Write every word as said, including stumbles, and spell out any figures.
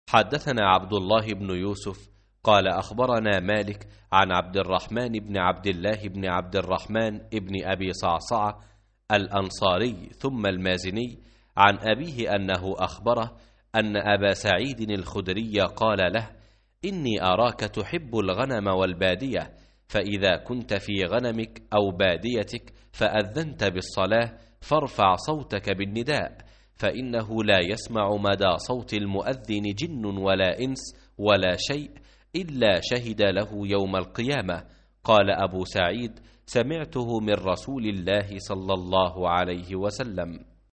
حدثنا عبد الله بن يوسف قال أخبرنا مالك عن عبد الرحمن بن عبد الله بن عبد الرحمن بن أبي صعصعة الأنصاري ثم المازني عن أبيه أنه أخبره أن أبا سعيد الخدري قال له: إني أراك تحب الغنم والبادية، فإذا كنت في غنمك أو باديتك فأذنت بالصلاة فارفع صوتك بالنداء، فإنه لا يسمع مدى صوت المؤذن جن ولا إنس ولا شيء إلا شهد له يوم القيامة. قال أبو سعيد: سمعته من رسول الله صلى الله عليه وسلم.